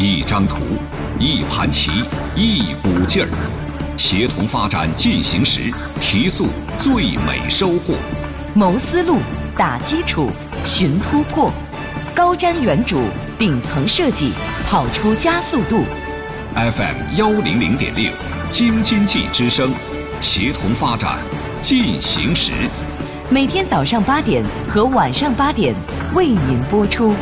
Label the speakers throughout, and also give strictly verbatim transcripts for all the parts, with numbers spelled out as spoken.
Speaker 1: 一张图，一盘棋，一股劲儿，协同发展进行时，提速最美收获。
Speaker 2: 谋思路，打基础，寻突破，高瞻远瞩，顶层设计，跑出加速度。
Speaker 1: F M 幺零零点六，京津冀之声，协同发展进行时。
Speaker 2: 每天早上八点和晚上八点为您播出。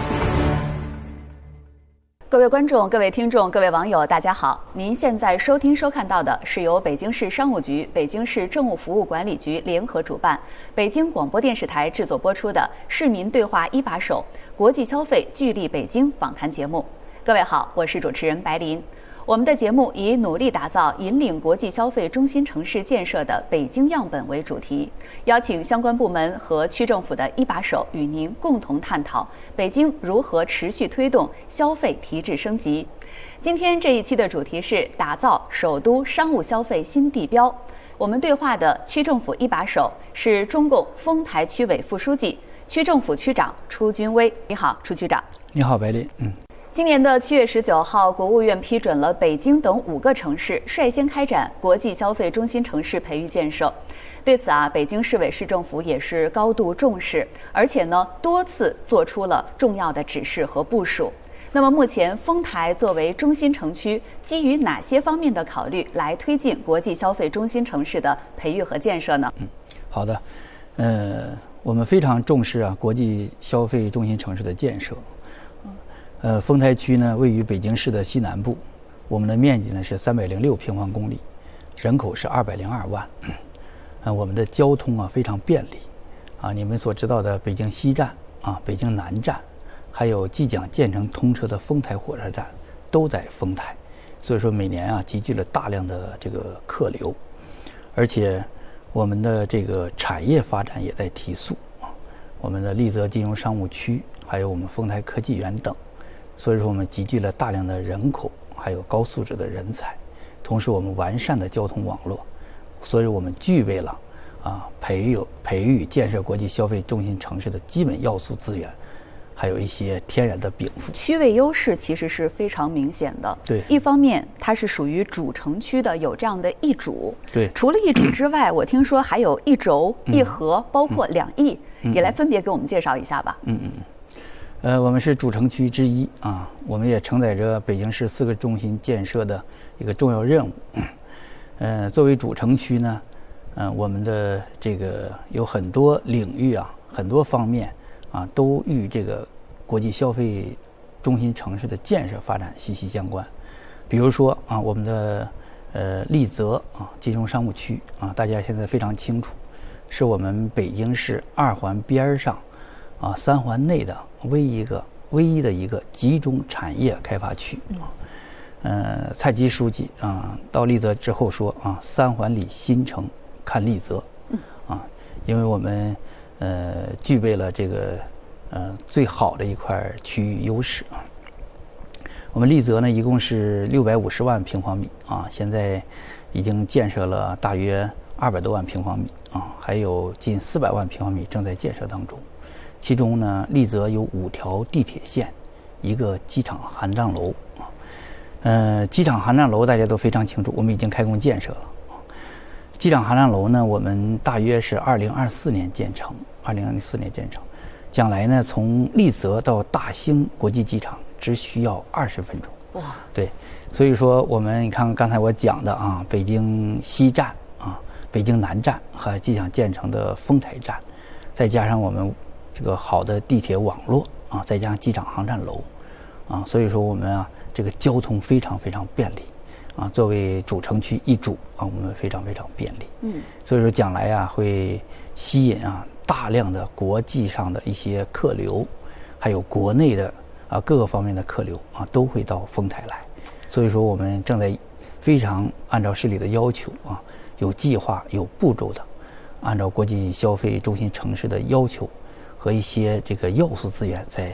Speaker 3: 各位观众、各位听众、各位网友，大家好！您现在收听收看到的是由北京市商务局、北京市政务服务管理局联合主办，北京广播电视台制作播出的《市民对话一把手》国际消费聚力北京访谈节目。各位好，我是主持人白琳。我们的节目以努力打造引领国际消费中心城市建设的北京样本为主题，邀请相关部门和区政府的一把手与您共同探讨北京如何持续推动消费提质升级。今天这一期的主题是打造首都商务消费新地标。我们对话的区政府一把手是中共丰台区委副书记、区政府区长初军威。你好，初区长。
Speaker 4: 你好，白琳。嗯。
Speaker 3: 今年的七月十九号，国务院批准了北京等五个城市率先开展国际消费中心城市培育建设。对此啊，北京市委市政府也是高度重视，而且呢多次做出了重要的指示和部署。那么目前丰台作为中心城区，基于哪些方面的考虑来推进国际消费中心城市的培育和建设呢？
Speaker 4: 嗯，好的，呃，我们非常重视啊国际消费中心城市的建设。呃，丰台区呢位于北京市的西南部，我们的面积呢是三百零六平方公里，人口是二百零二万。呃，我们的交通啊非常便利，啊，你们所知道的北京西站啊、北京南站，还有即将建成通车的丰台火车站，都在丰台，所以说每年啊集聚了大量的这个客流，而且我们的这个产业发展也在提速啊，我们的丽泽金融商务区，还有我们丰台科技园等。所以说我们集聚了大量的人口，还有高素质的人才，同时我们完善的交通网络，所以我们具备了啊培育培育建设国际消费中心城市的基本要素资源，还有一些天然的禀赋。
Speaker 3: 区位优势其实是非常明显的。
Speaker 4: 对，
Speaker 3: 一方面它是属于主城区的，有这样的一主。
Speaker 4: 对，
Speaker 3: 除了一主之外，我听说还有一轴、
Speaker 4: 嗯、
Speaker 3: 一核，包括两翼、
Speaker 4: 嗯，
Speaker 3: 也来分别给我们介绍一下吧。
Speaker 4: 嗯嗯。呃，我们是主城区之一啊，我们也承载着北京市四个中心建设的一个重要任务。呃，作为主城区呢，呃，我们的这个有很多领域啊，很多方面啊，都与这个国际消费中心城市的建设发展息息相关。比如说啊，我们的呃丽泽啊金融商务区啊，大家现在非常清楚，是我们北京市二环边上啊三环内的唯一一个唯一的一个集中产业开发区啊。呃，蔡奇书记啊到丽泽之后说啊，三环里新城看丽泽啊，因为我们呃具备了这个呃最好的一块区域优势啊。我们丽泽呢一共是六百五十万平方米啊，现在已经建设了大约二百多万平方米啊，还有近四百万平方米正在建设当中。其中呢，丽泽有五条地铁线，一个机场航站楼啊。呃，机场航站楼大家都非常清楚，我们已经开工建设了啊。机场航站楼呢，我们大约是二零二四年建成，二零二四年建成。将来呢，从丽泽到大兴国际机场只需要二十分钟。哇！对，所以说我们你看刚才我讲的啊，北京西站啊，北京南站和即将建成的丰台站，再加上我们这个好的地铁网络啊，再加上机场航站楼啊，所以说我们啊这个交通非常非常便利啊。作为主城区一主啊，我们非常非常便利。嗯，所以说将来啊会吸引啊大量的国际上的一些客流，还有国内的啊各个方面的客流啊都会到丰台来。所以说我们正在非常按照市里的要求啊，有计划有步骤的，按照国际消费中心城市的要求和一些这个要素资源，在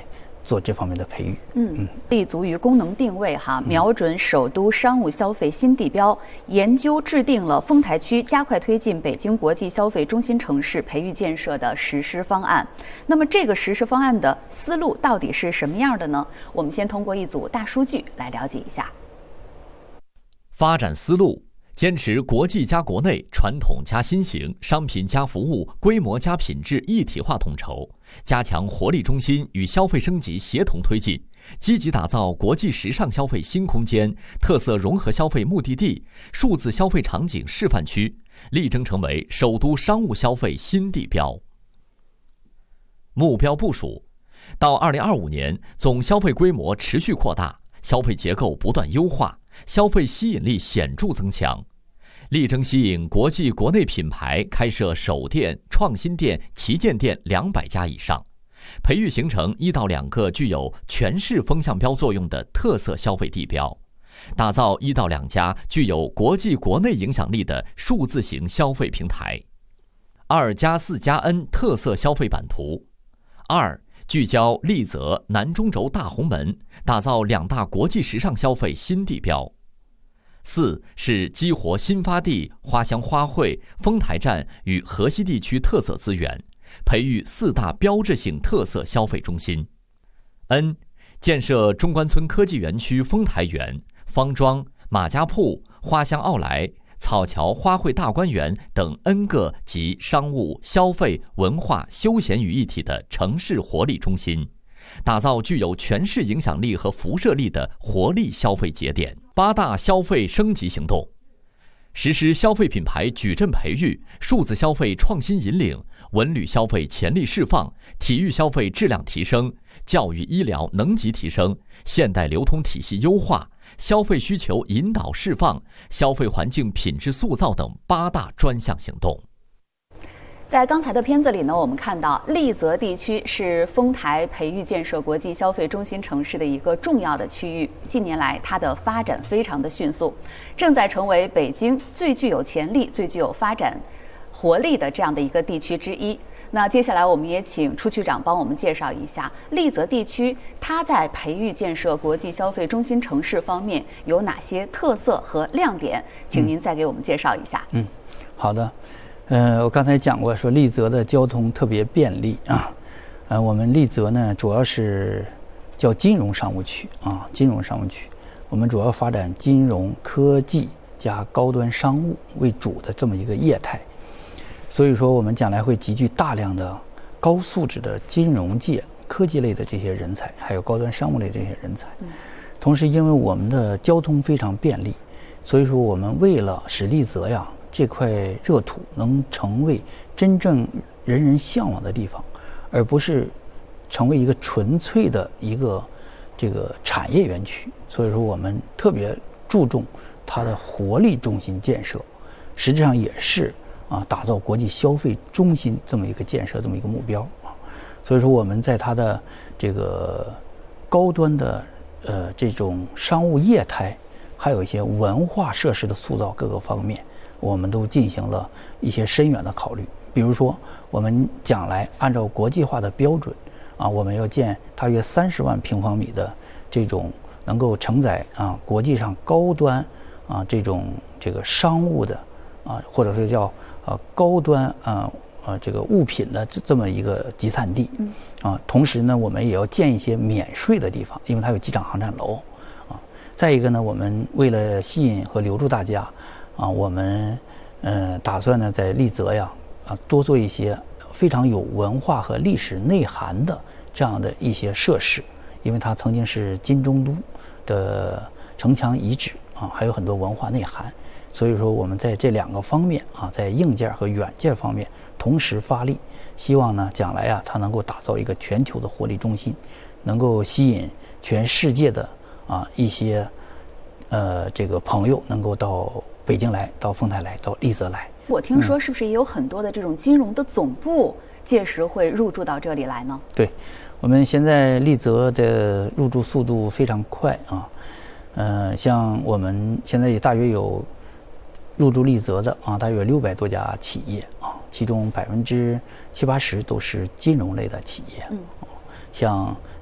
Speaker 4: 做这方面的培育。
Speaker 3: 嗯，立足于功能定位哈，瞄准首都商务消费新地标，研究制定了丰台区加快推进北京国际消费中心城市培育建设的实施方案。那么这个实施方案的思路到底是什么样的呢？我们先通过一组大数据来了解一下。
Speaker 5: 发展思路。坚持国际加国内、传统加新型、商品加服务、规模加品质一体化统筹，加强活力中心与消费升级协同推进，积极打造国际时尚消费新空间、特色融合消费目的地、数字消费场景示范区，力争成为首都商务消费新地标。目标部署：到二零二五年，总消费规模持续扩大，消费结构不断优化，消费吸引力显著增强，力争吸引国际国内品牌开设首店、创新店、旗舰店两百家以上，培育形成一到两个具有全市风向标作用的特色消费地标，打造一到两家具有国际国内影响力的数字型消费平台。二加四加 N 特色消费版图。二。聚焦丽泽、南中轴大红门，打造两大国际时尚消费新地标。四是激活新发地、花乡花卉、丰台站与河西地区特色资源，培育四大标志性特色消费中心。N 建设中关村科技园区丰台园、方庄、马家铺、花乡奥莱、草桥花卉大观园等 N 个集商务、消费、文化、休闲于一体的城市活力中心，打造具有全市影响力和辐射力的活力消费节点。八大消费升级行动：实施消费品牌矩阵培育、数字消费创新引领、文旅消费潜力释放、体育消费质量提升、教育医疗能级提升、现代流通体系优化、消费需求引导释放、消费环境品质塑造等八大专项行动。
Speaker 3: 在刚才的片子里呢，我们看到丽泽地区是丰台培育建设国际消费中心城市的一个重要的区域。近年来，它的发展非常的迅速，正在成为北京最具有潜力、最具有发展活力的这样的一个地区之一。那接下来，我们也请出区长帮我们介绍一下丽泽地区，它在培育建设国际消费中心城市方面有哪些特色和亮点？请您再给我们介绍一下。
Speaker 4: 嗯，好的。呃，我刚才讲过，说丽泽的交通特别便利啊。呃，我们丽泽呢，主要是叫金融商务区啊，金融商务区。我们主要发展金融科技加高端商务为主的这么一个业态。所以说，我们将来会集聚大量的高素质的金融界、科技类的这些人才，还有高端商务类这些人才。同时，因为我们的交通非常便利，所以说我们为了使丽泽呀这块热土能成为真正人人向往的地方，而不是成为一个纯粹的一个这个产业园区。所以说，我们特别注重它的活力中心建设，实际上也是啊打造国际消费中心这么一个建设这么一个目标啊。所以说，我们在它的这个高端的呃这种商务业态，还有一些文化设施的塑造各个方面，我们都进行了一些深远的考虑。比如说，我们将来按照国际化的标准啊，我们要建大约三十万平方米的这种能够承载啊国际上高端啊这种这个商务的啊，或者是叫呃高端啊呃这个物品的这这么一个集散地啊。同时呢，我们也要建一些免税的地方，因为它有机场航站楼啊。再一个呢，我们为了吸引和留住大家啊，我们呃打算呢在丽泽呀啊多做一些非常有文化和历史内涵的这样的一些设施，因为它曾经是金中都的城墙遗址啊，还有很多文化内涵。所以说，我们在这两个方面啊，在硬件和软件方面同时发力，希望呢将来啊它能够打造一个全球的活力中心，能够吸引全世界的啊一些呃这个朋友能够到北京来，到丰台来，到丽泽来。
Speaker 3: 我听说是不是也有很多的这种金融的总部届时会入驻到这里来呢？
Speaker 4: 对，我们现在丽泽的入驻速度非常快啊，呃，像我们现在也大约有入驻丽泽的啊，大约有六百多家企业啊，其中百分之七八十都是金融类的企业。嗯，像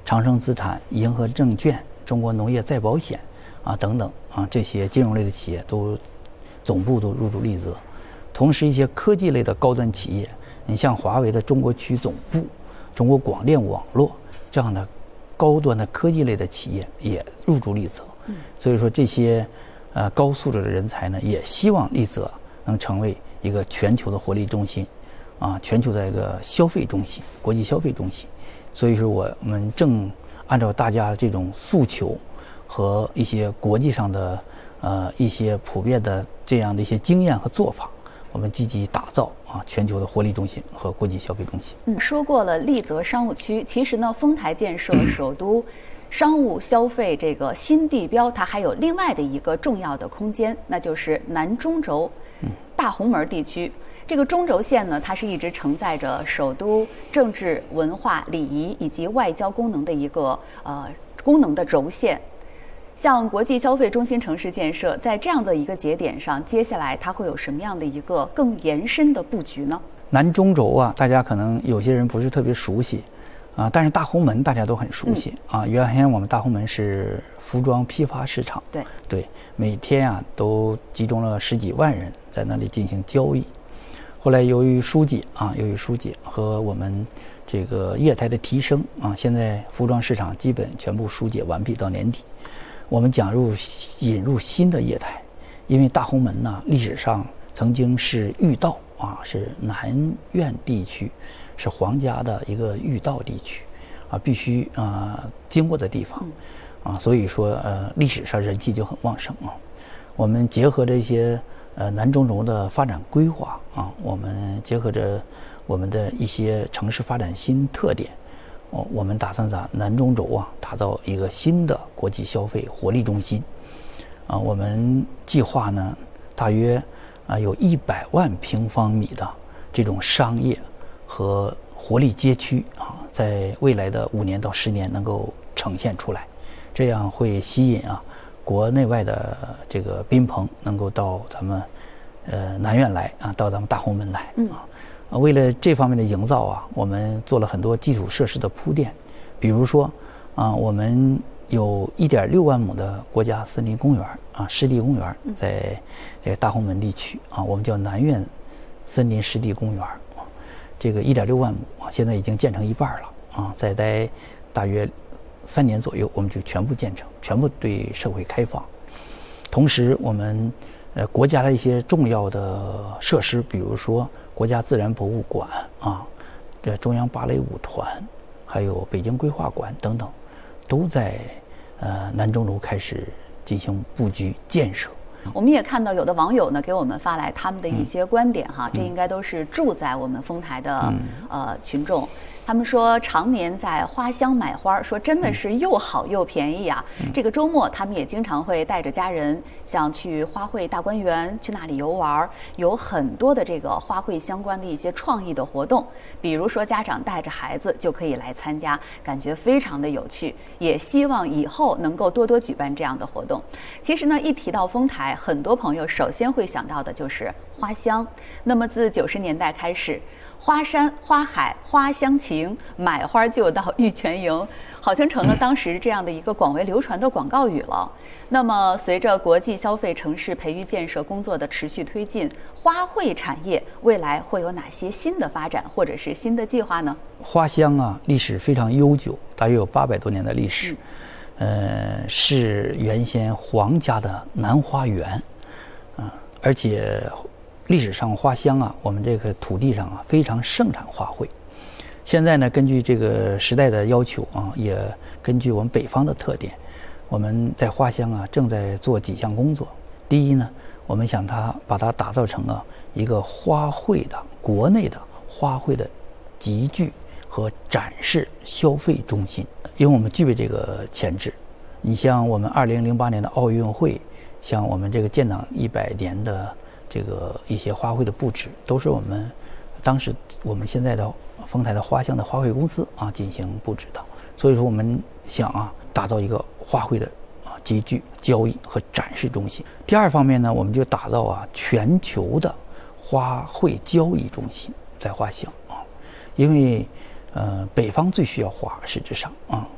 Speaker 4: 长生资产、银河证券、中国农业再保险啊等等啊这些金融类的企业都总部都入驻丽泽。同时，一些科技类的高端企业，你像华为的中国区总部、中国广电网络这样的高端的科技类的企业也入驻丽泽。所以说，这些呃高素质的人才呢，也希望丽泽能成为一个全球的活力中心，啊，全球的一个消费中心、国际消费中心。所以说，我们正按照大家这种诉求和一些国际上的呃一些普遍的这样的一些经验和做法，我们积极打造啊全球的活力中心和国际消费中心。
Speaker 3: 嗯，说过了丽泽商务区，其实呢，丰台建设首都商务消费这个新地标，它还有另外的一个重要的空间，那就是南中轴大红门地区。这个中轴线呢，它是一直承载着首都政治、文化、礼仪以及外交功能的一个呃功能的轴线。像国际消费中心城市建设，在这样的一个节点上，接下来它会有什么样的一个更延伸的布局呢？
Speaker 4: 南中轴啊，大家可能有些人不是特别熟悉啊，但是大红门大家都很熟悉、嗯、啊。原先我们大红门是服装批发市场，
Speaker 3: 对
Speaker 4: 对，每天啊都集中了十几万人在那里进行交易。后来由于疏解啊，由于疏解和我们这个业态的提升啊，现在服装市场基本全部疏解完毕，到年底。我们讲入引入新的业态，因为大红门呢历史上曾经是御道啊，是南苑地区，是皇家的一个御道地区啊，必须啊、呃、经过的地方啊，所以说呃历史上人气就很旺盛啊。我们结合这些呃南中轴的发展规划啊，我们结合着我们的一些城市发展新特点。我们打算在南中轴啊打造一个新的国际消费活力中心，啊，我们计划呢大约啊有一百万平方米的这种商业和活力街区啊，在未来的五年到十年能够呈现出来，这样会吸引啊国内外的这个宾朋能够到咱们呃南苑来啊，到咱们大红门来啊。嗯为了这方面的营造啊，我们做了很多基础设施的铺垫，比如说啊，我们有一点六万亩的国家森林公园啊，湿地公园在这个大红门地区啊，我们叫南苑森林湿地公园啊，这个一点六万亩啊，现在已经建成一半了啊，再待大约三年左右，我们就全部建成，全部对社会开放。同时，我们呃国家的一些重要的设施，比如说国家自然博物馆啊，这中央芭蕾舞团，还有北京规划馆等等，都在呃南中轴开始进行布局建设。
Speaker 3: 我们也看到有的网友呢给我们发来他们的一些观点哈，嗯、这应该都是住在我们丰台的、嗯、呃群众。他们说常年在花乡买花，说真的是又好又便宜啊。嗯、这个周末他们也经常会带着家人，像去花卉大观园去那里游玩，有很多的这个花卉相关的一些创意的活动。比如说家长带着孩子就可以来参加，感觉非常的有趣。也希望以后能够多多举办这样的活动。其实呢，一提到丰台，很多朋友首先会想到的就是花乡。那么自九十年代开始，花山、花海、花乡情，买花就到玉泉营，好像成了当时这样的一个广为流传的广告语了。那么，随着国际消费城市培育建设工作的持续推进，花卉产业未来会有哪些新的发展或者是新的计划呢？
Speaker 4: 花乡啊，历史非常悠久，大约有八百多年的历史。嗯、呃，是原先皇家的南花园，啊、呃，而且历史上花乡啊，我们这个土地上啊非常盛产花卉。现在呢，根据这个时代的要求啊，也根据我们北方的特点，我们在花乡啊正在做几项工作。第一呢，我们想它把它打造成啊一个花卉的国内的花卉的集聚和展示消费中心，因为我们具备这个潜质。你像我们二零零八年的奥运会，像我们这个建党一百年的这个一些花卉的布置，都是我们当时我们现在的丰台的花乡的花卉公司啊进行布置的。所以说我们想啊打造一个花卉的啊集聚、交易和展示中心。第二方面呢，我们就打造啊全球的花卉交易中心在花乡啊，因为呃北方最需要花，实质上啊，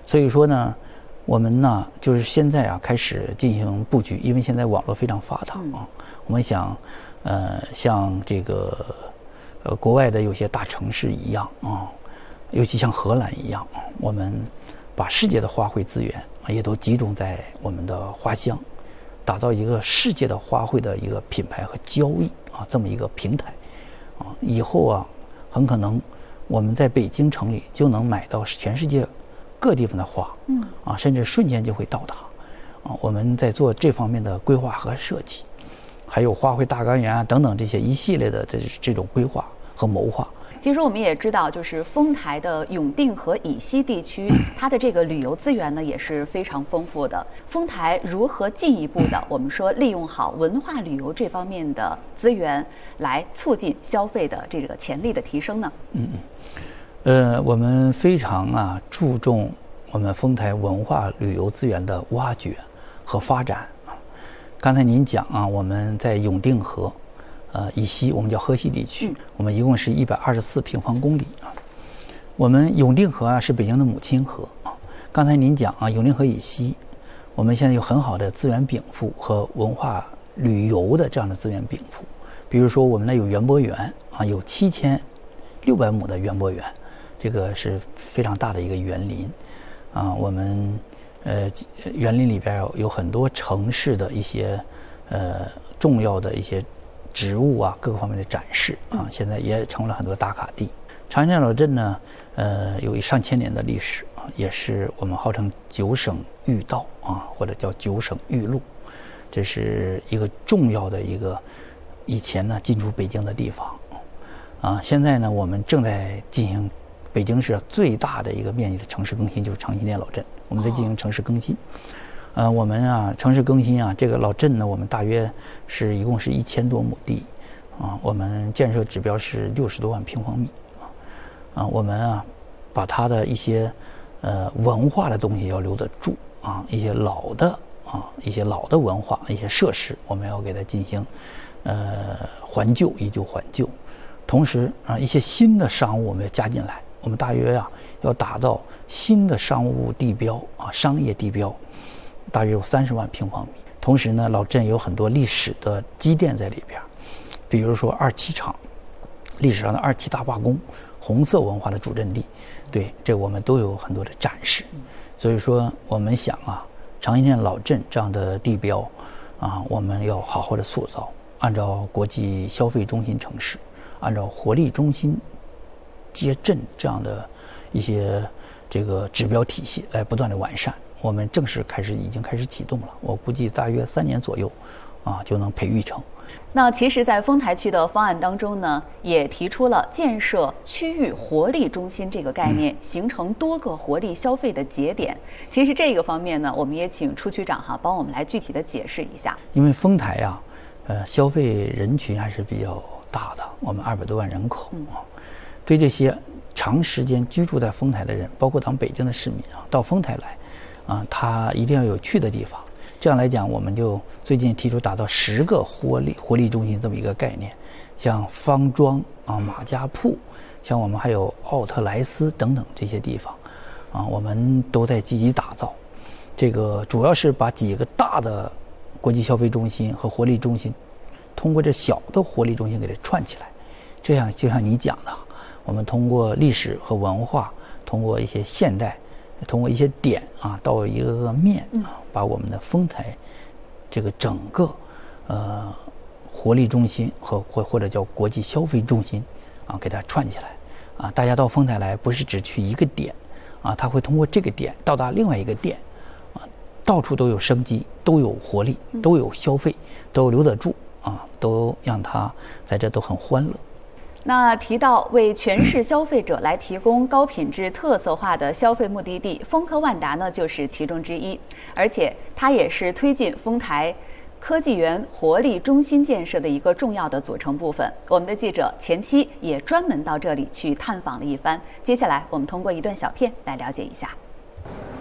Speaker 4: 所以说呢，我们呢就是现在啊开始进行布局，因为现在网络非常发达啊，我们想，呃，像这个呃国外的有些大城市一样啊，尤其像荷兰一样，我们把世界的花卉资源也都集中在我们的花乡，打造一个世界的花卉的一个品牌和交易啊这么一个平台啊，以后啊很可能我们在北京城里就能买到全世界各地方的花，嗯啊，甚至瞬间就会到达啊。我们在做这方面的规划和设计，还有花卉大观园啊等等这些一系列的这这种规划和谋划。
Speaker 3: 其实我们也知道，就是丰台的永定和以西地区，它的这个旅游资源呢也是非常丰富的。丰台如何进一步的，我们说利用好文化旅游这方面的资源，来促进消费的这个潜力的提升呢？嗯
Speaker 4: 嗯，呃，我们非常啊注重我们丰台文化旅游资源的挖掘和发展啊。刚才您讲啊，我们在永定河。呃，以西我们叫河西地区，我们一共是一百二十四平方公里啊。我们永定河啊是北京的母亲河啊。刚才您讲啊，永定河以西，我们现在有很好的资源禀赋和文化旅游的这样的资源禀赋。比如说，我们那有园博园啊，有七千六百亩的园博园，这个是非常大的一个园林啊。我们呃园林里边有很多城市的一些呃重要的一些植物啊，各个方面的展示啊，现在也成了很多打卡地。长兴老镇呢，呃，有一上千年的历史啊，也是我们号称九省御道啊，或者叫九省御路，这是一个重要的一个以前呢进出北京的地方啊。现在呢，我们正在进行北京市最大的一个面积的城市更新，就是长兴店老镇，我们在进行城市更新。呃，我们啊，城市更新啊，这个老镇呢，我们大约是一共是一千多亩地，啊，我们建设指标是六十多万平方米，啊，啊，我们啊，把它的一些呃文化的东西要留得住啊，一些老的啊，一些老的文化，一些设施，我们要给它进行呃还旧，以旧还旧，同时啊，一些新的商务我们要加进来，我们大约啊要打造新的商务地标啊，商业地标。大约有三十万平方米，同时呢，老镇有很多历史的积淀在里边，比如说二七厂，历史上的二七大罢工，红色文化的主阵地，对，这我们都有很多的展示。所以说，我们想啊，长兴店老镇这样的地标啊，我们要好好的塑造，按照国际消费中心城市，按照活力中心接镇这样的一些这个指标体系来不断的完善。我们正式开始，已经开始启动了。我估计大约三年左右，啊，就能培育成。
Speaker 3: 那其实，在丰台区的方案当中呢，也提出了建设区域活力中心这个概念，嗯、形成多个活力消费的节点。其实这个方面呢，我们也请初区长哈帮我们来具体的解释一下。
Speaker 4: 因为丰台啊，呃，消费人群还是比较大的，我们二百多万人口啊，嗯、对这些长时间居住在丰台的人，包括咱们北京的市民啊，到丰台来。啊，它一定要有去的地方。这样来讲，我们就最近提出打造十个活力活力中心这么一个概念，像方庄啊、马家铺，像我们还有奥特莱斯等等这些地方，啊，我们都在积极打造。这个主要是把几个大的国际消费中心和活力中心，通过这小的活力中心给它串起来。这样就像你讲的，我们通过历史和文化，通过一些现代。通过一些点啊，到一个个面啊，把我们的丰台这个整个呃活力中心和或或者叫国际消费中心啊，给它串起来啊。大家到丰台来，不是只去一个点啊，他会通过这个点到达另外一个点啊，到处都有生机，都有活力，都有消费，都留得住啊，都让他在这都很欢乐。
Speaker 3: 那提到为全市消费者来提供高品质特色化的消费目的地，丰科万达呢就是其中之一，而且它也是推进丰台科技园活力中心建设的一个重要的组成部分。我们的记者前期也专门到这里去探访了一番，接下来我们通过一段小片来了解一下。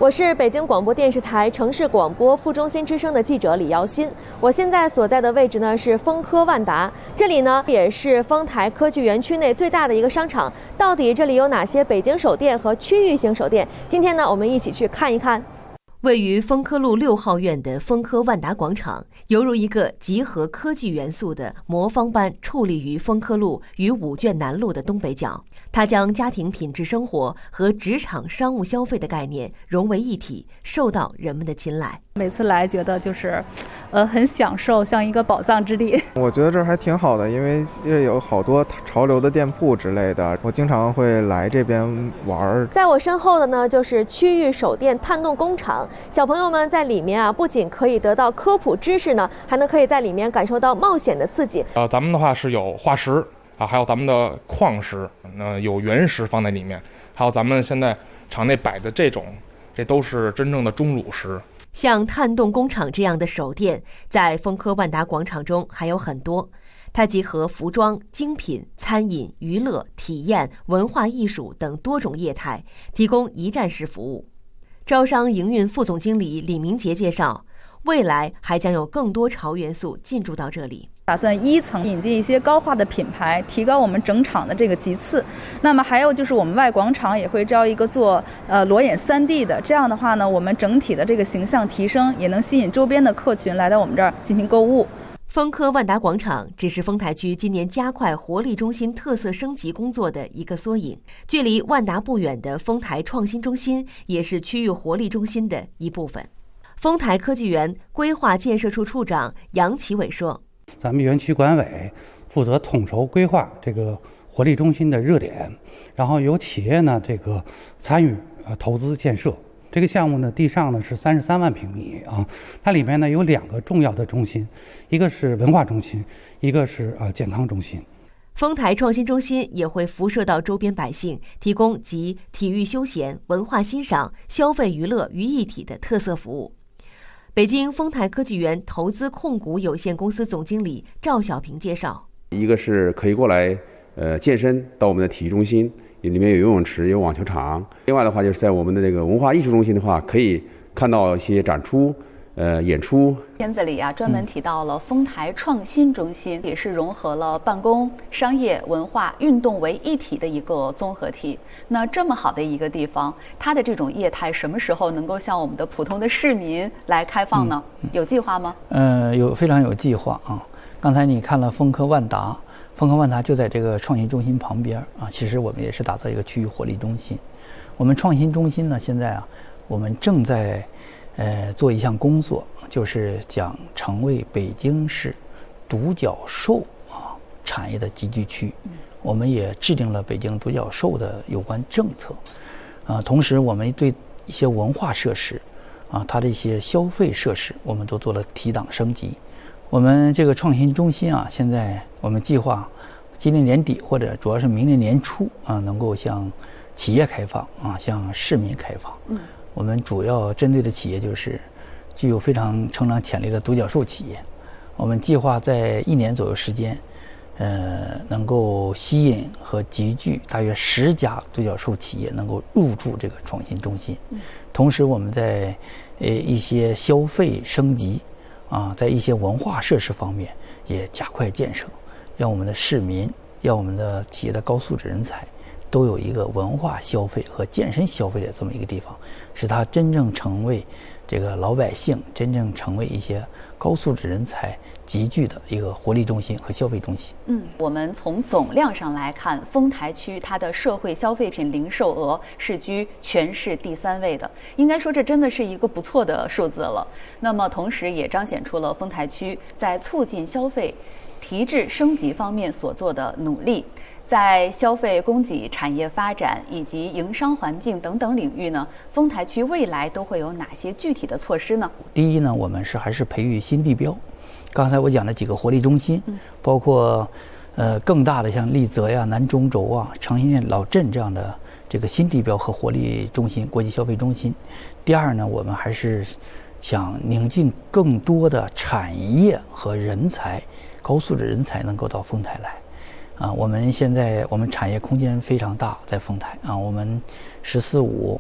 Speaker 6: 我是北京广播电视台城市广播副中心之声的记者李瑶欣。我现在所在的位置呢是丰科万达，这里呢也是丰台科技园区内最大的一个商场。到底这里有哪些北京首店和区域型首店？今天呢，我们一起去看一看。
Speaker 2: 位于丰科路六号院的丰科万达广场，犹如一个集合科技元素的魔方般矗立于丰科路与五卷南路的东北角。它将家庭品质生活和职场商务消费的概念融为一体，受到人们的青睐。
Speaker 7: 每次来觉得就是，呃，很享受，像一个宝藏之地。
Speaker 8: 我觉得这还挺好的，因为这有好多潮流的店铺之类的，我经常会来这边玩。
Speaker 6: 在我身后的呢，就是区域首店探洞工厂。小朋友们在里面啊，不仅可以得到科普知识呢，还能可以在里面感受到冒险的刺激。
Speaker 9: 呃，咱们的话是有化石啊，还有咱们的矿石，呃，有原石放在里面，还有咱们现在场内摆的这种，这都是真正的钟乳石。
Speaker 2: 像探洞工厂这样的首店，在丰科万达广场中还有很多。它集合服装、精品、餐饮、娱乐、体验、文化艺术等多种业态，提供一站式服务。招商营运副总经理李明杰介绍，未来还将有更多潮元素进驻到这里。
Speaker 7: 打算一层引进一些高化的品牌，提高我们整场的这个级次。那么还有就是我们外广场也会招一个做呃裸眼 三 D 的，这样的话呢，我们整体的这个形象提升，也能吸引周边的客群来到我们这儿进行购物。
Speaker 2: 丰科万达广场只是丰台区今年加快活力中心特色升级工作的一个缩影。距离万达不远的丰台创新中心也是区域活力中心的一部分。丰台科技园规划建设处处长杨启伟说：“
Speaker 10: 咱们园区管委负责统筹规划这个活力中心的热点，然后由企业呢这个参与呃投资建设。”这个项目呢，地上呢是三十三万平米啊，它里面呢有两个重要的中心，一个是文化中心，一个是呃健康中心。
Speaker 2: 丰台创新中心也会辐射到周边百姓，提供集体育休闲、文化欣赏、消费娱乐于一体的特色服务。北京丰台科技园投资控股有限公司总经理赵小平介绍：
Speaker 11: 一个是可以过来呃健身，到我们的体育中心。里面有游泳池，有网球场。另外的话，就是在我们的这个文化艺术中心的话，可以看到一些展出、呃演出。
Speaker 3: 片子里啊，专门提到了丰台创新中心，也是融合了办公、商业、文化、运动为一体的一个综合体。那这么好的一个地方，它的这种业态什么时候能够向我们的普通的市民来开放呢？嗯、有计划吗？
Speaker 4: 呃，有非常有计划啊。刚才你看了丰科万达。丰科万达就在这个创新中心旁边啊，其实我们也是打造一个区域活力中心。我们创新中心呢，现在啊，我们正在呃做一项工作，就是讲成为北京市独角兽啊产业的集聚区。我们也制定了北京独角兽的有关政策啊，同时我们对一些文化设施啊，它的一些消费设施，我们都做了提档升级。我们这个创新中心啊，现在我们计划今年年底或者主要是明年年初啊，能够向企业开放啊，向市民开放。嗯，我们主要针对的企业就是具有非常成长潜力的独角兽企业。我们计划在一年左右时间，呃，能够吸引和集聚大约十家独角兽企业能够入驻这个创新中心。嗯，同时我们在呃一些消费升级。啊，在一些文化设施方面也加快建设，让我们的市民，让我们的企业的高素质人才都有一个文化消费和健身消费的这么一个地方，使它真正成为这个老百姓真正成为一些高素质人才集聚的一个活力中心和消费中心。
Speaker 3: 嗯，我们从总量上来看，丰台区它的社会消费品零售额是居全市第三位的，应该说这真的是一个不错的数字了。那么同时也彰显出了丰台区在促进消费提质升级方面所做的努力。在消费供给、产业发展以及营商环境等等领域呢，丰台区未来都会有哪些具体的措施呢？
Speaker 4: 第一呢，我们是还是培育新地标。刚才我讲的几个活力中心，包括呃更大的像丽泽呀、南中轴啊、长辛店老镇这样的这个新地标和活力中心、国际消费中心。第二呢，我们还是想拧进更多的产业和人才、高素质人才能够到丰台来。啊，我们现在我们产业空间非常大，在丰台啊，我们“十四五”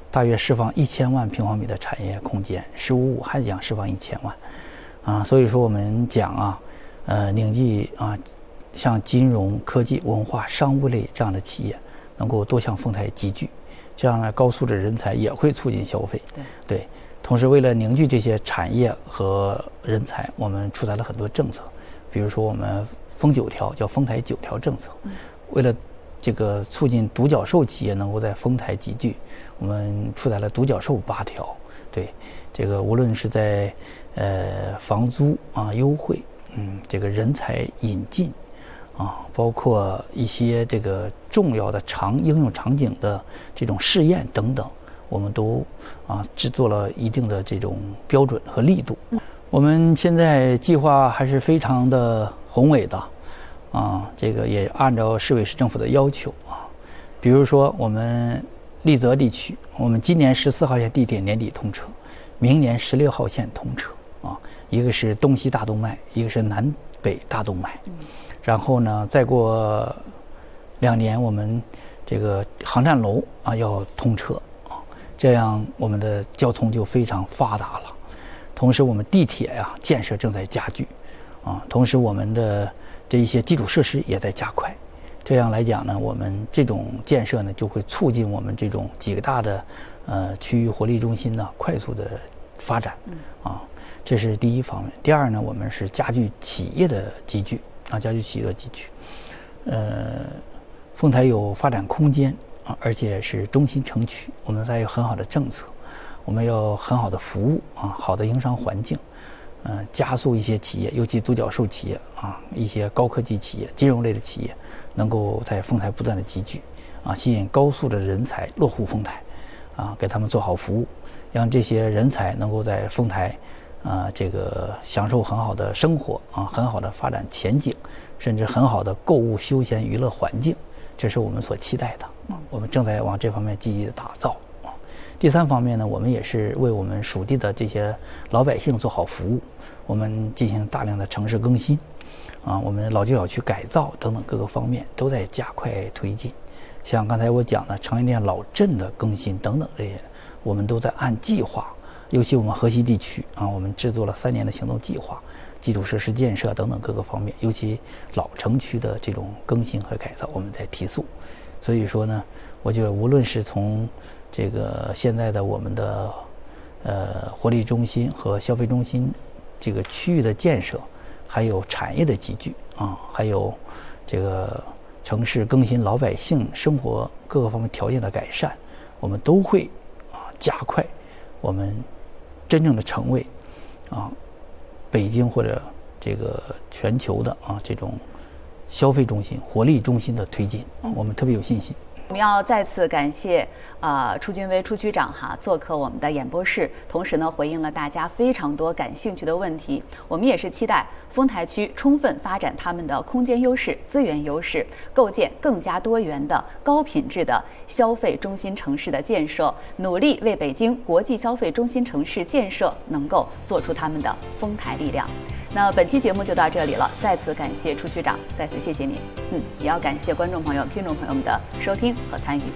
Speaker 4: 大约释放一千万平方米的产业空间，十五五还想释放一千万，啊，所以说我们讲啊，呃，宁记啊，像金融、科技、文化、商务类这样的企业，能够多向丰台集聚，这样呢，高素质人才也会促进消费。
Speaker 3: 对，
Speaker 4: 对。同时，为了凝聚这些产业和人才，我们出台了很多政策，比如说我们封九条，叫丰台九条政策，嗯、为了这个促进独角兽企业能够在丰台集聚，我们出台了独角兽八条。对，这个无论是在呃房租啊优惠，嗯，这个人才引进啊，包括一些这个重要的场应用场景的这种试验等等，我们都啊制作了一定的这种标准和力度。嗯、我们现在计划还是非常的宏伟的。啊，这个也按照市委市政府的要求啊，比如说我们丽泽地区，我们今年十四号线地铁年底通车，明年十六号线通车啊，一个是东西大动脉，一个是南北大动脉，嗯、然后呢，再过两年我们这个航站楼啊要通车啊，这样我们的交通就非常发达了。同时，我们地铁呀、啊、建设正在加剧啊，同时我们的这一些基础设施也在加快，这样来讲呢，我们这种建设呢，就会促进我们这种几个大的呃区域活力中心呢快速的发展，啊，这是第一方面。第二呢，我们是加剧企业的集聚啊，加剧企业的集聚。呃，丰台有发展空间啊，而且是中心城区，我们再有很好的政策，我们要很好的服务啊，好的营商环境。呃，加速一些企业，尤其独角兽企业啊，一些高科技企业、金融类的企业，能够在丰台不断的集聚，啊，吸引高素质的人才落户丰台，啊，给他们做好服务，让这些人才能够在丰台，啊，这个享受很好的生活啊，很好的发展前景，甚至很好的购物、休闲、娱乐环境，这是我们所期待的。我们正在往这方面积极的打造。第三方面呢，我们也是为我们属地的这些老百姓做好服务，我们进行大量的城市更新，啊，我们老旧小区改造等等各个方面都在加快推进。像刚才我讲的长安店老镇的更新等等这些，我们都在按计划。尤其我们河西地区啊，我们制作了三年的行动计划，基础设施建设等等各个方面，尤其老城区的这种更新和改造，我们在提速。所以说呢，我觉得无论是从这个现在的我们的呃活力中心和消费中心这个区域的建设，还有产业的集聚啊，还有这个城市更新老百姓生活各个方面条件的改善，我们都会啊加快我们真正的成为啊北京或者这个全球的啊这种消费中心、活力中心的推进，我们特别有信心。
Speaker 3: 我们要再次感谢呃初军威初区长哈做客我们的演播室，同时呢回应了大家非常多感兴趣的问题。我们也是期待丰台区充分发展他们的空间优势、资源优势，构建更加多元的高品质的消费中心城市的建设，努力为北京国际消费中心城市建设能够做出他们的丰台力量。那本期节目就到这里了，再次感谢初区长，再次谢谢您。嗯，也要感谢观众朋友、听众朋友们的收听和参与。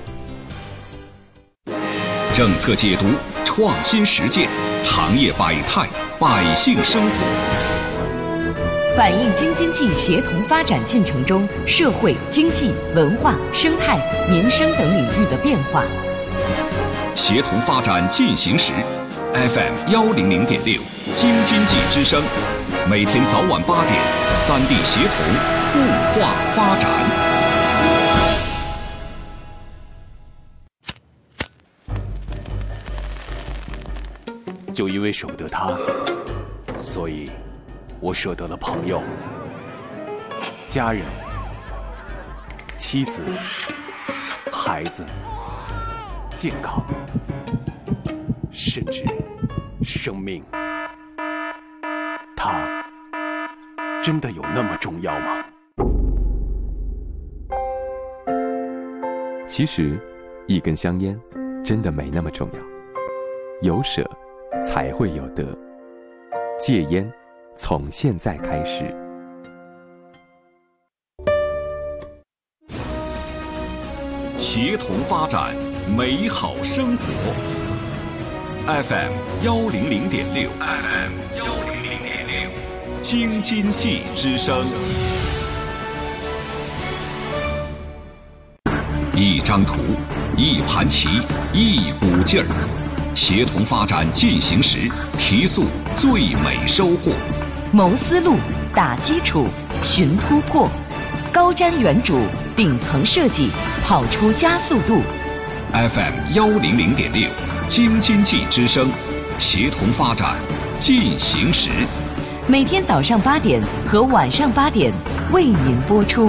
Speaker 1: 政策解读、创新实践、行业百态、百姓生活，
Speaker 12: 反映京津冀协同发展进程中社会、经济、文化、生态、民生等领域的变化。
Speaker 1: 协同发展进行时 ，F M 幺零零点六，京津冀之声，每天早晚八点，三地协同，固化发展。
Speaker 13: 就因为舍不得他，所以我舍得了朋友、家人、妻子、孩子、健康，甚至生命。他真的有那么重要吗？
Speaker 14: 其实，一根香烟真的没那么重要，有舍才会有得。戒烟，从现在开始。
Speaker 1: 协同发展， 美好生活。F M 幺零零点六 ，F M 幺零零点六，京津冀之声。一张图，一盘棋，一股劲儿，协同发展进行时，提速最美收获。
Speaker 12: 谋思路，打基础，寻突破，高瞻远瞩，顶层设计，跑出加速度。
Speaker 1: F M 幺零零点六，京津冀之声，协同发展进行时。
Speaker 12: 每天早上八点和晚上八点为您播出。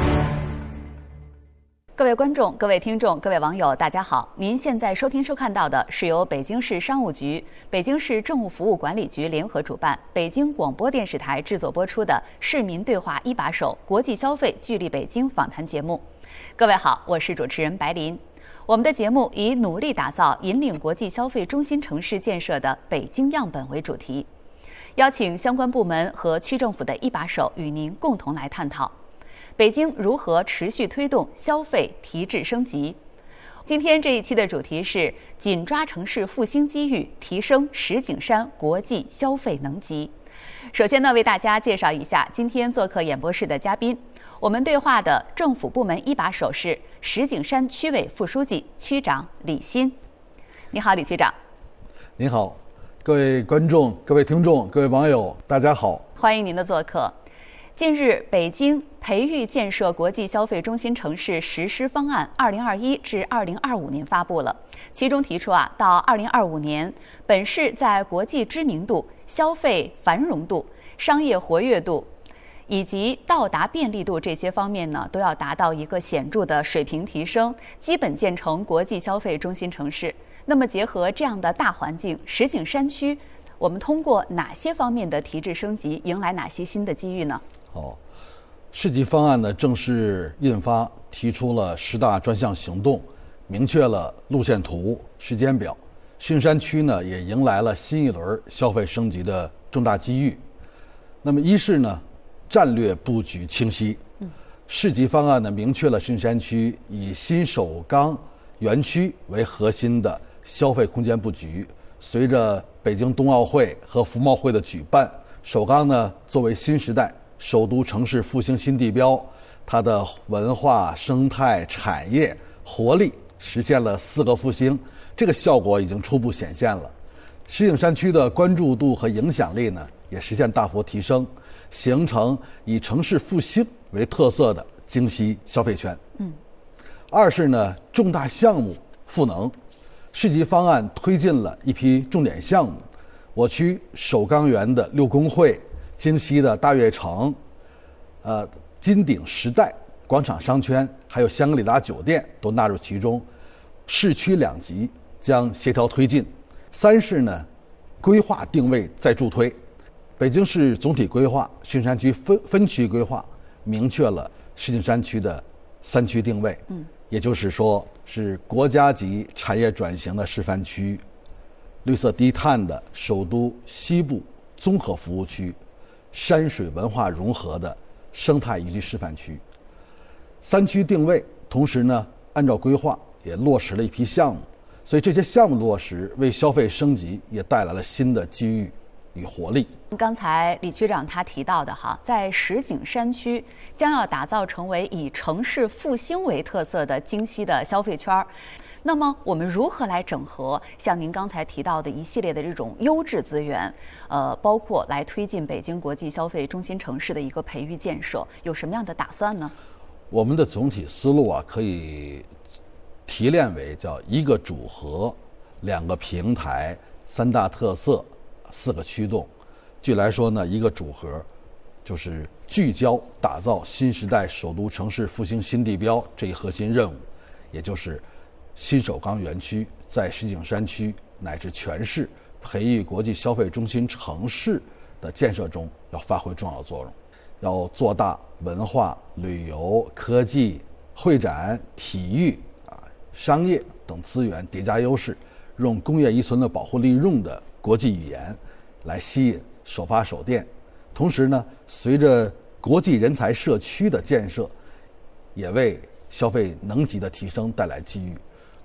Speaker 3: 各位观众、各位听众、各位网友，大家好！您现在收听收看到的是由北京市商务局、北京市政务服务管理局联合主办，北京广播电视台制作播出的《市民对话一把手》国际消费聚力北京访谈节目。各位好，我是主持人白琳。我们的节目以努力打造引领国际消费中心城市建设的北京样本为主题，邀请相关部门和区政府的一把手与您共同来探讨北京如何持续推动消费提质升级。今天这一期的主题是紧抓城市复兴机遇，提升石景山国际消费能级。首先呢，为大家介绍一下今天做客演播室的嘉宾。我们对话的政府部门一把手是石景山区委副书记、区长李欣。你好，李区长。
Speaker 15: 您好，各位观众、各位听众、各位网友，大家好，
Speaker 3: 欢迎您的做客。近日，北京培育建设国际消费中心城市实施方案二零二一至二零二五年发布了，其中提出啊，到二零二五年，本市在国际知名度、消费繁荣度、商业活跃度以及到达便利度这些方面呢，都要达到一个显著的水平提升，基本建成国际消费中心城市。那么，结合这样的大环境，石景山区我们通过哪些方面的提质升级，迎来哪些新的机遇呢？
Speaker 15: 哦，市级方案呢正式印发，提出了十大专项行动，明确了路线图、时间表。石景山区呢也迎来了新一轮消费升级的重大机遇。那么一是呢，战略布局清晰。市级方案呢明确了石景山区以新首钢园区为核心的消费空间布局。随着北京冬奥会和服贸会的举办，首钢呢作为新时代首都城市复兴新地标，它的文化、生态、产业活力实现了四个复兴，这个效果已经初步显现了。石景山区的关注度和影响力呢也实现大幅提升，形成以城市复兴为特色的京西消费圈。嗯，二是呢，重大项目赋能，市级方案推进了一批重点项目，我区首钢园的六公会、京西的大悦城、呃金鼎时代广场商圈，还有香格里拉酒店都纳入其中，市区两级将协调推进。三是呢，规划定位再助推，北京市总体规划、石景山区分分区规划明确了石景山区的三区定位，嗯，也就是说是国家级产业转型的示范区，绿色低碳的首都西部综合服务区，山水文化融合的生态宜居示范区。三区定位，同时呢，按照规划也落实了一批项目，所以这些项目落实为消费升级也带来了新的机遇与活力。
Speaker 3: 刚才李区长他提到的哈，在石景山区将要打造成为以城市复兴为特色的京西的消费圈儿。那么我们如何来整合像您刚才提到的一系列的这种优质资源，呃，包括来推进北京国际消费中心城市的一个培育建设，有什么样的打算呢？
Speaker 15: 我们的总体思路啊，可以提炼为叫一个主核、两个平台、三大特色、四个驱动。具体来说呢，一个主核就是聚焦打造新时代首都城市复兴新地标这一核心任务，也就是新首钢园区在石景山区乃至全市培育国际消费中心城市的建设中要发挥重要作用，要做大文化、旅游、科技、会展、体育、啊商业等资源叠加优势，用工业遗存的保护利润的国际语言来吸引首发首店。同时呢，随着国际人才社区的建设，也为消费能级的提升带来机遇。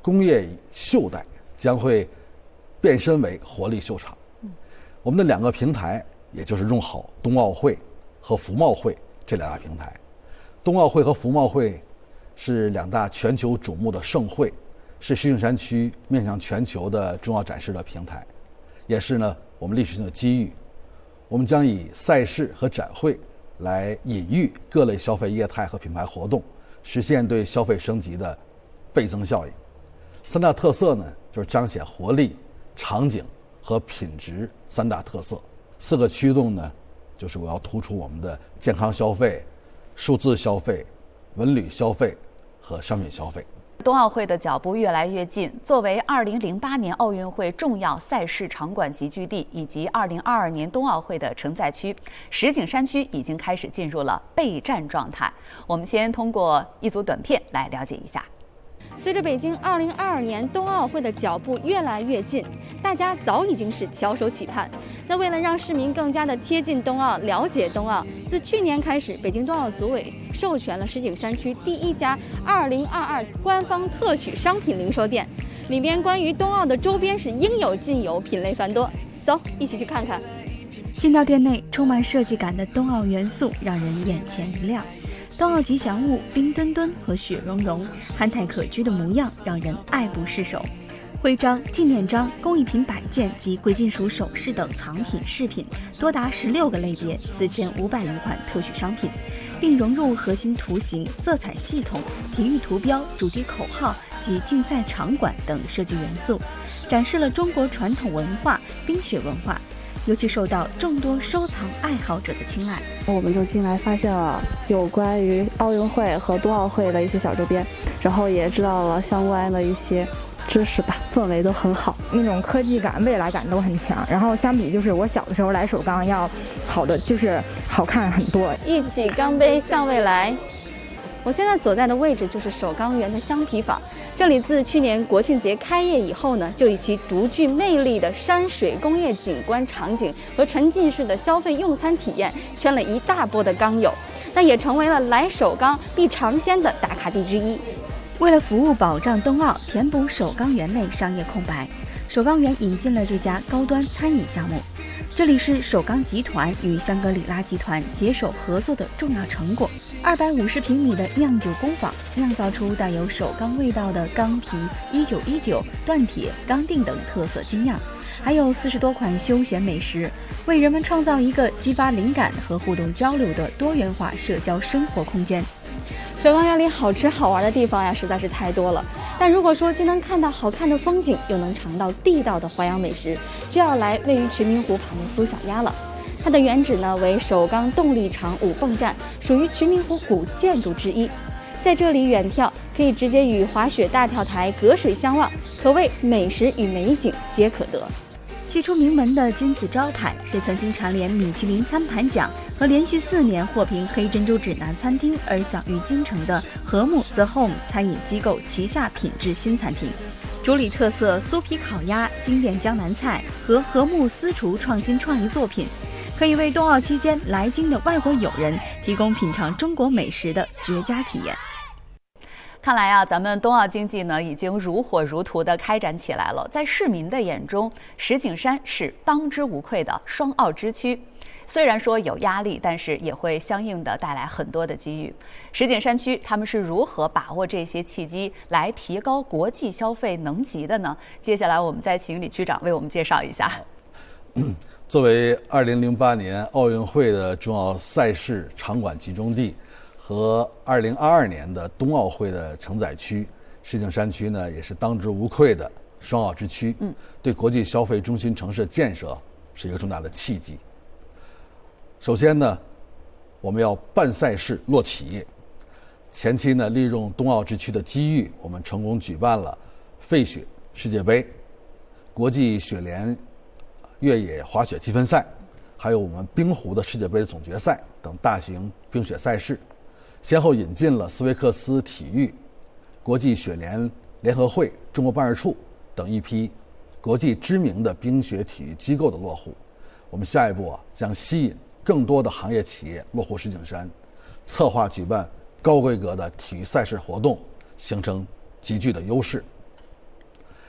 Speaker 15: 工业秀带将会变身为活力秀场。我们的两个平台，也就是用好冬奥会和服贸会这两大平台。冬奥会和服贸会是两大全球瞩目的盛会，是石景山区面向全球的重要展示的平台，也是呢我们历史性的机遇。我们将以赛事和展会来引喻各类消费业态和品牌活动，实现对消费升级的倍增效应。三大特色呢，就是彰显活力、场景和品质三大特色。四个驱动呢，就是我要突出我们的健康消费、数字消费、文旅消费和商品消费。
Speaker 3: 冬奥会的脚步越来越近，作为二零零八年奥运会重要赛事场馆集聚地以及二零二二年冬奥会的承载区，石景山区已经开始进入了备战状态。我们先通过一组短片来了解一下。
Speaker 16: 随着北京二零二二年冬奥会的脚步越来越近，大家早已经是翘首企盼。那为了让市民更加的贴近冬奥、了解冬奥，自去年开始，北京冬奥组委授权了石景山区第一家二零二二官方特许商品零售店，里面关于冬奥的周边是应有尽有，品类繁多。走，一起去看看。
Speaker 17: 进到店内，充满设计感的冬奥元素让人眼前一亮。冬奥吉祥物冰墩墩和雪融融，憨态可掬的模样让人爱不释手。徽章、纪念章、工艺品摆件及贵金属首饰等藏品饰品多达十六个类别，四千五百余款特许商品，并融入核心图形、色彩系统、体育图标、主题口号及竞赛场馆等设计元素，展示了中国传统文化冰雪文化，尤其受到众多收藏爱好者的青睐。
Speaker 18: 我们就进来发现了有关于奥运会和冬奥会的一些小周边，然后也知道了相关的一些知识吧，氛围都很好，
Speaker 19: 那种科技感、未来感都很强。然后相比就是我小的时候来首钢要好的，就是好看很多。
Speaker 16: 一起干杯向未来！我现在所在的位置就是首钢园的香皮坊，这里自去年国庆节开业以后呢，就以其独具魅力的山水工业景观场景和沉浸式的消费用餐体验，圈了一大波的钢友，那也成为了来首钢必尝鲜的打卡地之一。
Speaker 17: 为了服务保障冬奥，填补首钢园内商业空白，首钢园引进了这家高端餐饮项目。这里是首钢集团与香格里拉集团携手合作的重要成果。二百五十平米的酿酒工坊，酿造出带有首钢味道的钢啤、一九一九、锻铁、钢锭等特色精酿，还有四十多款休闲美食，为人们创造一个激发灵感和互动交流的多元化社交生活空间。
Speaker 16: 首钢园里好吃好玩的地方呀，实在是太多了。但如果说既能看到好看的风景，又能尝到地道的淮扬美食，就要来位于群明湖旁的苏小鸭了。它的原址呢为首钢动力场五泵站，属于群明湖古建筑之一。在这里远眺，可以直接与滑雪大跳台隔水相望，可谓美食与美景皆可得。
Speaker 17: 西出名门的金字招牌是曾经蝉联米其林餐盘奖和连续四年获评黑珍珠指南餐厅而享誉京城的和睦 The Home 餐饮机构旗下品质新餐厅。主理特色酥皮烤鸭、经典江南菜和和睦私厨创新创意作品，可以为冬奥期间来京的外国友人提供品尝中国美食的绝佳体验。
Speaker 3: 看来啊，咱们冬奥经济呢已经如火如荼地开展起来了。在市民的眼中，石景山是当之无愧的双奥之区。虽然说有压力，但是也会相应的带来很多的机遇。石景山区他们是如何把握这些契机来提高国际消费能级的呢？接下来我们再请李区长为我们介绍一下。
Speaker 15: 作为二零零八年奥运会的重要赛事场馆集中地和二零二二年的冬奥会的承载区，石景山区呢也是当之无愧的双奥之区，嗯，对国际消费中心城市建设是一个重大的契机。首先呢，我们要办赛事落企业。前期呢，利用冬奥之区的机遇，我们成功举办了废雪世界杯、国际雪联越野滑雪积分赛，还有我们冰壶的世界杯总决赛等大型冰雪赛事，先后引进了斯维克斯体育、国际雪联联合会中国办事处等一批国际知名的冰雪体育机构的落户。我们下一步啊，将吸引更多的行业企业落户石景山，策划举办高规格的体育赛事活动，形成极具的优势。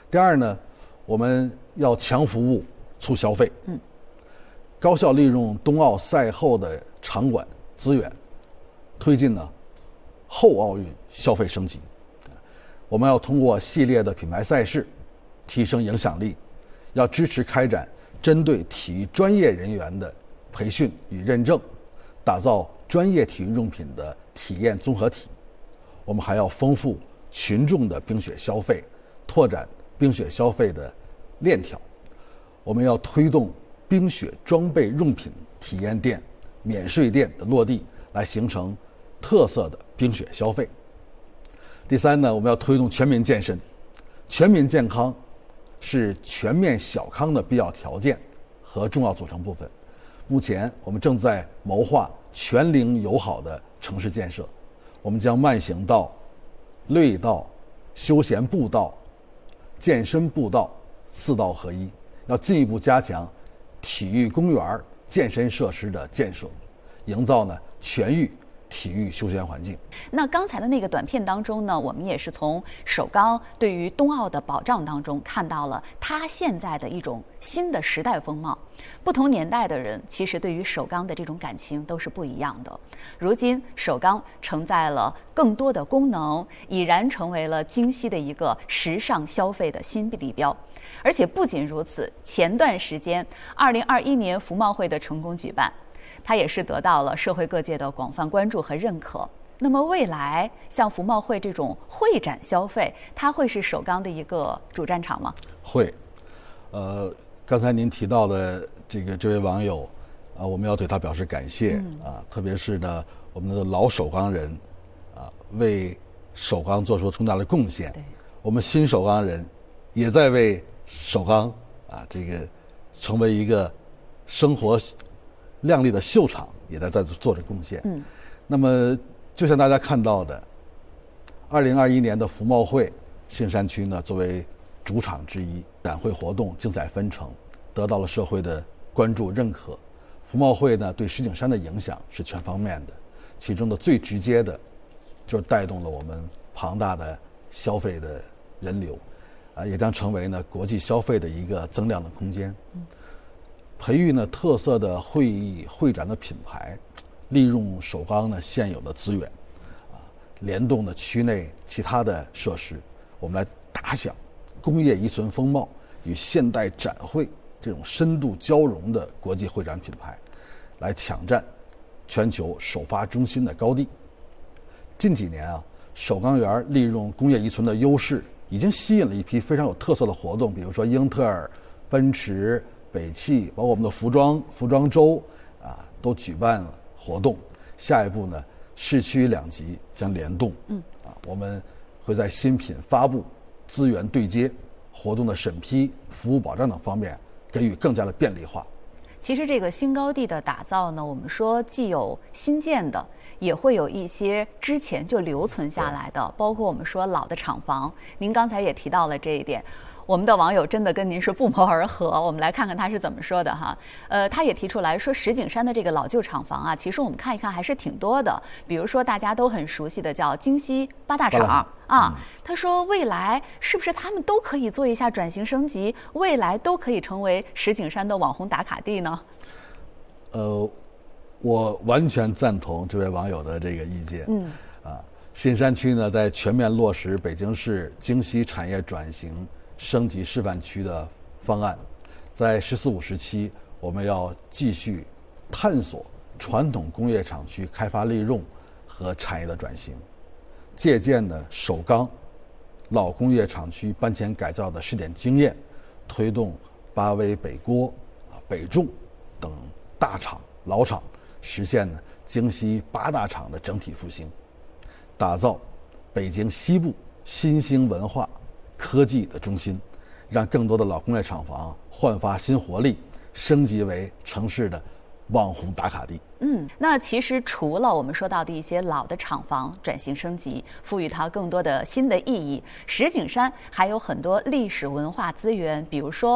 Speaker 15: 第二呢，我们要强服务、促消费，
Speaker 3: 嗯，
Speaker 15: 高效利用冬奥赛后的场馆资源，推进呢后奥运消费升级。我们要通过系列的品牌赛事提升影响力，要支持开展针对体育专业人员的培训与认证，打造专业体育用品的体验综合体。我们还要丰富群众的冰雪消费，拓展冰雪消费的链条。我们要推动冰雪装备用品体验店、免税店的落地，来形成特色的冰雪消费。第三呢，我们要推动全民健身，全民健康是全面小康的必要条件和重要组成部分。目前我们正在谋划全龄友好的城市建设，我们将慢行道、绿道、休闲步道、健身步道四道合一，要进一步加强体育公园、健身设施的建设，营造呢全域体育休闲环境。
Speaker 3: 那刚才的那个短片当中呢，我们也是从首钢对于冬奥的保障当中看到了它现在的一种新的时代风貌。不同年代的人其实对于首钢的这种感情都是不一样的。如今首钢承载了更多的功能，已然成为了京西的一个时尚消费的新地标。而且不仅如此，前段时间二零二一年服贸会的成功举办，它也是得到了社会各界的广泛关注和认可。那么未来像服贸会这种会展消费，它会是首钢的一个主战场吗？
Speaker 15: 会。呃，刚才您提到的这个这位网友啊，我们要对他表示感谢、嗯、啊，特别是呢我们的老首钢人啊，为首钢做出重大的贡献。我们新首钢人也在为首钢啊这个成为一个生活亮丽的秀场，也在在做着贡献。嗯，那么就像大家看到的，二零二一年的服贸会，杏山区呢作为主场之一，展会活动精彩纷呈，得到了社会的关注认可。服贸会呢对石景山的影响是全方面的，其中的最直接的，就是带动了我们庞大的消费的人流，啊，也将成为呢国际消费的一个增量的空间。嗯，培育呢特色的会议会展的品牌，利用首钢呢现有的资源，啊，联动呢区内其他的设施，我们来打响工业遗存风貌与现代展会这种深度交融的国际会展品牌，来抢占全球首发中心的高地。近几年啊，首钢园利用工业遗存的优势，已经吸引了一批非常有特色的活动，比如说英特尔、奔驰、北汽，包括我们的服装服装周啊，都举办了活动。下一步呢，市区两极将联动，嗯啊，我们会在新品发布、资源对接、活动的审批、服务保障等方面给予更加的便利化。
Speaker 3: 其实这个新高地的打造呢，我们说既有新建的，也会有一些之前就留存下来的，包括我们说老的厂房。您刚才也提到了这一点。我们的网友真的跟您是不谋而合，我们来看看他是怎么说的哈。呃，他也提出来说，石景山的这个老旧厂房啊，其实我们看一看还是挺多的。比如说大家都很熟悉的叫京西八大厂啊，嗯、他说未来是不是他们都可以做一下转型升级，未来都可以成为石景山的网红打卡地呢？
Speaker 15: 呃，我完全赞同这位网友的这个意见。嗯，啊，石景山区呢，在全面落实北京市京西产业转型升级示范区的方案，在“十四五”时期，我们要继续探索传统工业厂区开发利用和产业的转型，借鉴呢首钢老工业厂区搬迁改造的试点经验，推动八威、北郭、啊北重等大厂老厂实现呢京西八大厂的整体复兴，打造北京西部新兴文化科技的中心，让更多的老工业厂房焕发新活力，升级为城市的网红打卡地。
Speaker 3: 嗯，那其实除了我们说到的一些老的厂房转型升级，赋予它更多的新的意义，石景山还有很多历史文化资源，比如说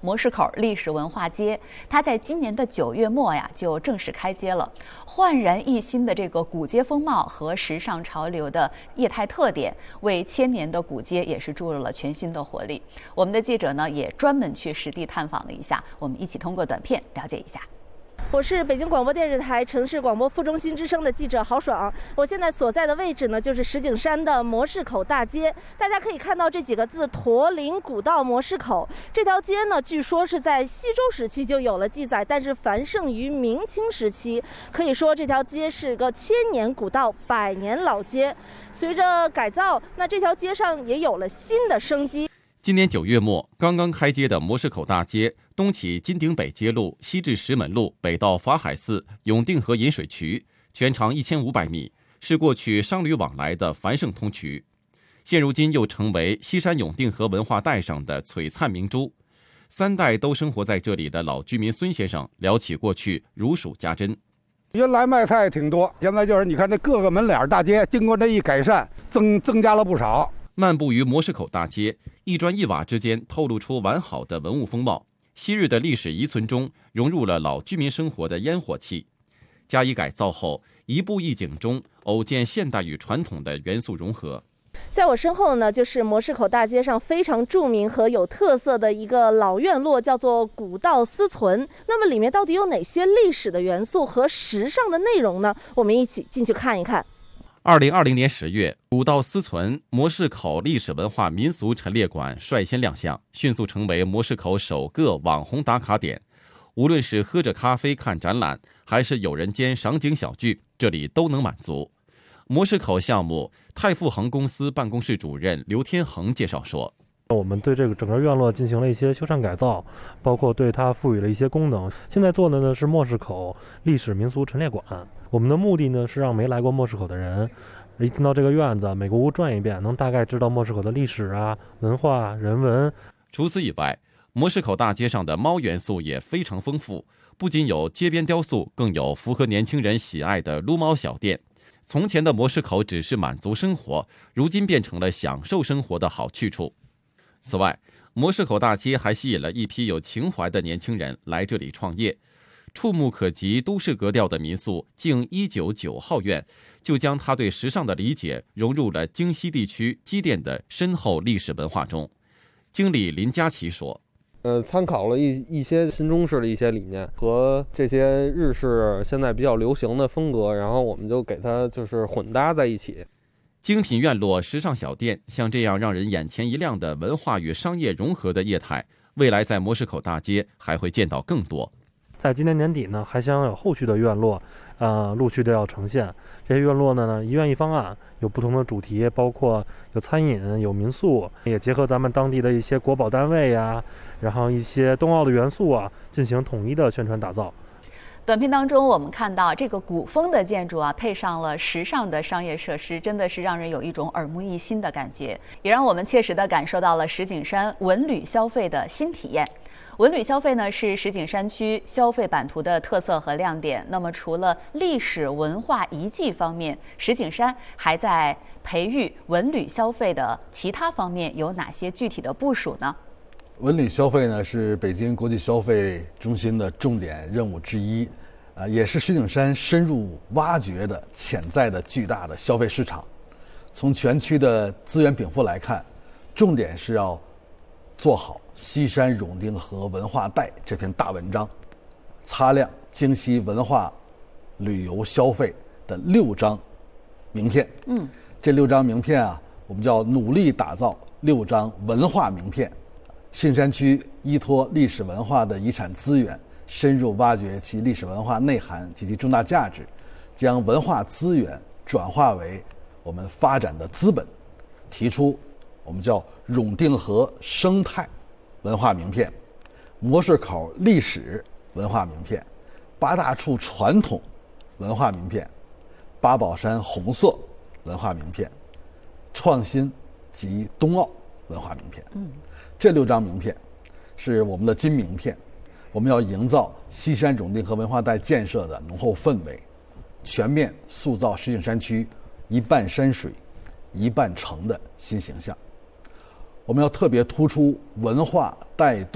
Speaker 3: 模式口历史文化街，它在今年的九月末呀就正式开街了。焕然一新的这个古街风貌和时尚潮流的业态特点，为千年的古街也是注入了全新的活力。我们的记者呢也专门去实地探访了一下，我们一起通过短片了解一下。
Speaker 20: 我是北京广播电视台城市广播副中心之声的记者郝爽，我现在所在的位置呢就是石景山的模式口大街，大家可以看到这几个字“驼铃古道模式口”。这条街呢，据说是在西周时期就有了记载，但是繁盛于明清时期，可以说这条街是个千年古道、百年老街。随着改造，那这条街上也有了新的生机。
Speaker 21: 今年九月末刚刚开街的模式口大街，东起金鼎北街路，西至石门路，北到法海寺、永定河引水渠，全长一千五百米，是过去商旅往来的繁盛通衢。现如今又成为西山永定河文化带上的璀璨明珠。三代都生活在这里的老居民孙先生聊起过去，如数家珍。
Speaker 22: 原来卖菜挺多，现在就是你看这各个门脸大街，经过这一改善，增增加了不少。
Speaker 21: 漫步于模式口大街，一砖一瓦之间透露出完好的文物风貌。昔日的历史遗存中融入了老居民生活的烟火气，加以改造后，一步一景中偶见现代与传统的元素融合。
Speaker 20: 在我身后呢，就是模式口大街上非常著名和有特色的一个老院落，叫做古道思存。那么里面到底有哪些历史的元素和时尚的内容呢？我们一起进去看一看。
Speaker 21: 二零二零年十月，古道思存模式口历史文化民俗陈列馆率先亮相，迅速成为模式口首个网红打卡点。无论是喝着咖啡看展览，还是友人间赏景小聚，这里都能满足。模式口项目泰富恒公司办公室主任刘天恒介绍说，
Speaker 23: 我们对这个整个院落进行了一些修缮改造，包括对它赋予了一些功能。现在做的呢是模式口历史民俗陈列馆。我们的目的呢是让没来过模式口的人，一进到这个院子，每个屋转一遍，能大概知道模式口的历史啊、文化、人文。
Speaker 21: 除此以外，模式口大街上的猫元素也非常丰富，不仅有街边雕塑，更有符合年轻人喜爱的撸猫小店。从前的模式口只是满足生活，如今变成了享受生活的好去处。此外，模式口大街还吸引了一批有情怀的年轻人来这里创业。触目可及都市格调的民宿静一九九号院，就将他对时尚的理解融入了京西地区积淀的深厚历史文化中。经理林佳琪说，
Speaker 24: 呃，参考了一一些新中式的一些理念和这些日式现在比较流行的风格，然后我们就给它就是混搭在一起。
Speaker 21: 精品院落、时尚小店，像这样让人眼前一亮的文化与商业融合的业态，未来在模式口大街还会见到更多。
Speaker 23: 在今年年底呢，还将有后续的院落，呃，陆续的要呈现。这些院落呢，一院一方案，有不同的主题，包括有餐饮、有民宿，也结合咱们当地的一些国保单位呀、啊，然后一些冬奥的元素啊，进行统一的宣传打造。
Speaker 3: 短片当中，我们看到这个古风的建筑啊，配上了时尚的商业设施，真的是让人有一种耳目一新的感觉，也让我们切实地感受到了石景山文旅消费的新体验。文旅消费呢是石景山区消费版图的特色和亮点。那么除了历史文化遗迹方面，石景山还在培育文旅消费的其他方面有哪些具体的部署呢？
Speaker 15: 文旅消费呢是北京国际消费中心的重点任务之一，呃，也是石景山深入挖掘的潜在的巨大的消费市场。从全区的资源禀赋来看，重点是要做好西山永定河文化带这篇大文章，擦亮京西文化旅游消费的六张名片。
Speaker 3: 嗯，
Speaker 15: 这六张名片啊，我们叫努力打造六张文化名片。石景山区依托历史文化的遗产资源，深入挖掘其历史文化内涵及其重大价值，将文化资源转化为我们发展的资本，提出我们叫永定河生态文化名片、模式口历史文化名片、八大处传统文化名片、八宝山红色文化名片、创新及冬奥文化名片。
Speaker 3: 嗯，
Speaker 15: 这六张名片是我们的金名片，我们要营造西山永定河文化带建设的浓厚氛围，全面塑造石景山区一半山水一半城的新形象。我们要特别突出文化带动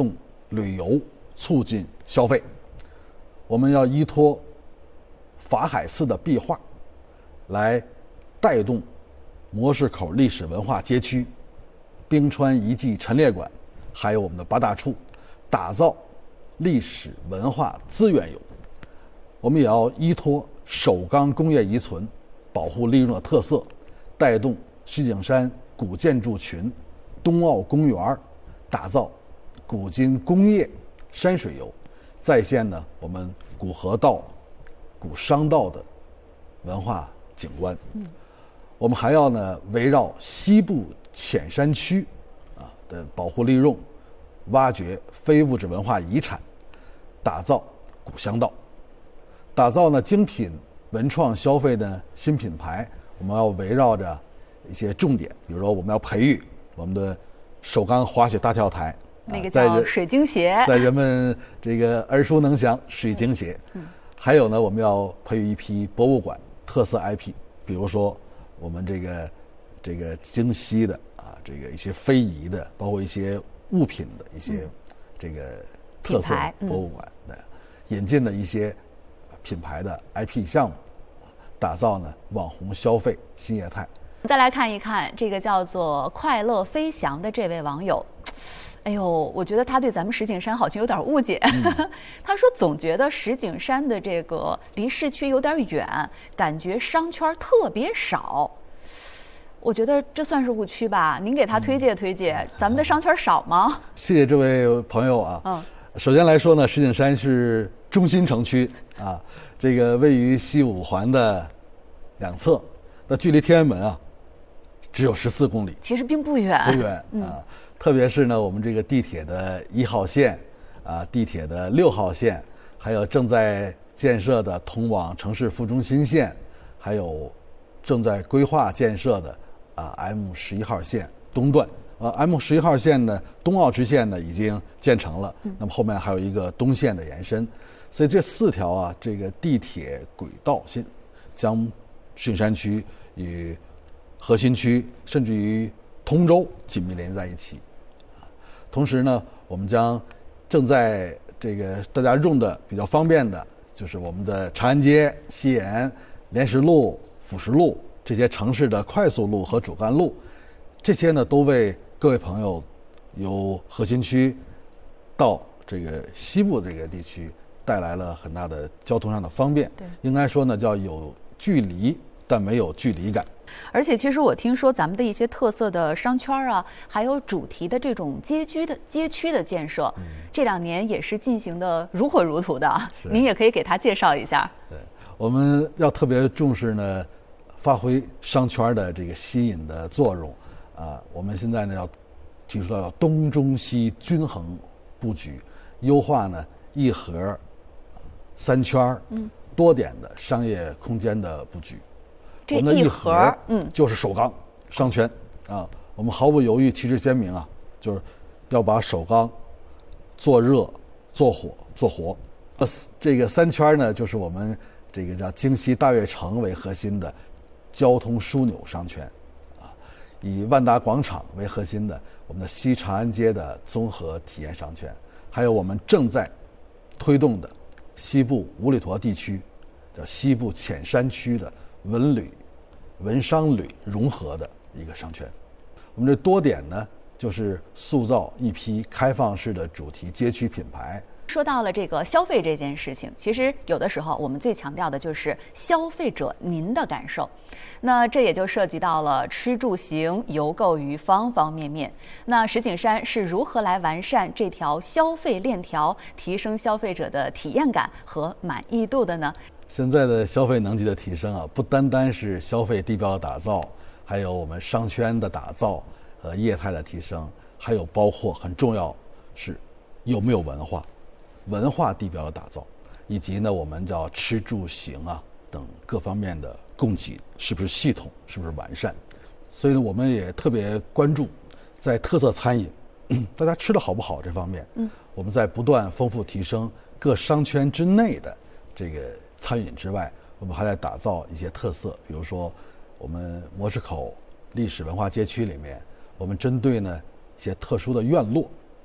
Speaker 15: 旅游，促进消费。我们要依托法海寺的壁画来带动模式口历史文化街区、冰川遗迹陈列馆，还有我们的八大处，打造历史文化资源游。我们也要依托首钢工业遗存，保护利润的特色，带动石景山古建筑群、冬奥公园，打造古今工业山水游，再现呢我们古河道、古商道的文化景观。嗯，我们还要呢围绕西部浅山区啊的保护利用，挖掘非物质文化遗产，打造古香道，打造呢精品文创消费的新品牌。我们要围绕着一些重点，比如说我们要培育我们的首钢滑雪大跳台，
Speaker 3: 那个叫水晶鞋，
Speaker 15: 在人们这个耳熟能详水晶鞋。嗯，还有呢，我们要培育一批博物馆特色 I P， 比如说我们这个这个京西的啊，这个一些非遗的，包括一些物品的一些这个特色博物馆，对、嗯，引进的一些品牌的 I P 项目，打造呢网红消费新业态。
Speaker 3: 再来看一看这个叫做快乐飞翔的这位网友，哎呦，我觉得他对咱们石景山好像有点误解。嗯、他说总觉得石景山的这个离市区有点远，感觉商圈特别少。我觉得这算是误区吧？您给他推荐推荐，嗯、咱们的商圈少吗？
Speaker 15: 谢谢这位朋友啊。嗯，首先来说呢，石景山是中心城区啊，这个位于西五环的两侧，那距离天安门啊只有十四公里，
Speaker 3: 其实并不远，
Speaker 15: 不远、嗯、啊。特别是呢，我们这个地铁的一号线啊，地铁的六号线，还有正在建设的通往城市副中心线，还有正在规划建设的啊 M 十一号线东段。呃 M 十一号线呢，东澳支线呢已经建成了，那么后面还有一个东线的延伸，所以这四条啊，这个地铁轨道线将石景山区与核心区甚至于通州紧密连在一起。同时呢，我们将正在这个大家用的比较方便的，就是我们的长安街、西延、莲石路、辅石路这些城市的快速路和主干路，这些呢都为各位朋友由核心区到这个西部这个地区带来了很大的交通上的方便。对，应该说呢叫有距离但没有距离感。
Speaker 3: 而且其实我听说咱们的一些特色的商圈啊，还有主题的这种街区的街区的建设，嗯、这两年也是进行的如火如荼的。您也可以给他介绍一下。
Speaker 15: 对，我们要特别重视呢，发挥商圈的这个吸引的作用啊。我们现在呢要提出要东中西均衡布局，优化呢一核、三圈、嗯、多点的商业空间的布局。我们的一核，嗯，就是首钢商圈啊，我们毫不犹豫、旗帜鲜明啊，就是要把首钢做热、做火、做活。呃，这个三圈呢，就是我们这个叫京西大悦城为核心的交通枢纽商圈啊，以万达广场为核心的我们的西长安街的综合体验商圈，还有我们正在推动的西部五里坨地区叫西部浅山区的文旅、文商旅融合的一个商圈。我们这多点呢，就是塑造一批开放式的主题街区品牌。
Speaker 3: 说到了这个消费这件事情，其实有的时候我们最强调的就是消费者您的感受，那这也就涉及到了吃住行游购于方方面面。那石景山是如何来完善这条消费链条，提升消费者的体验感和满意度的呢？
Speaker 15: 现在的消费能级的提升啊，不单单是消费地标的打造，还有我们商圈的打造和业态的提升，还有包括很重要是有没有文化、文化地标的打造，以及呢我们叫吃住行啊等各方面的供给是不是系统、是不是完善。所以呢，我们也特别关注在特色餐饮，大家吃的好不好这方面，嗯，我们在不断丰富提升各商圈之内的这个餐饮之外，我们还在打造一些特色，比如说我们模式口历史文化街区里面，我们针对呢一些特殊的院落，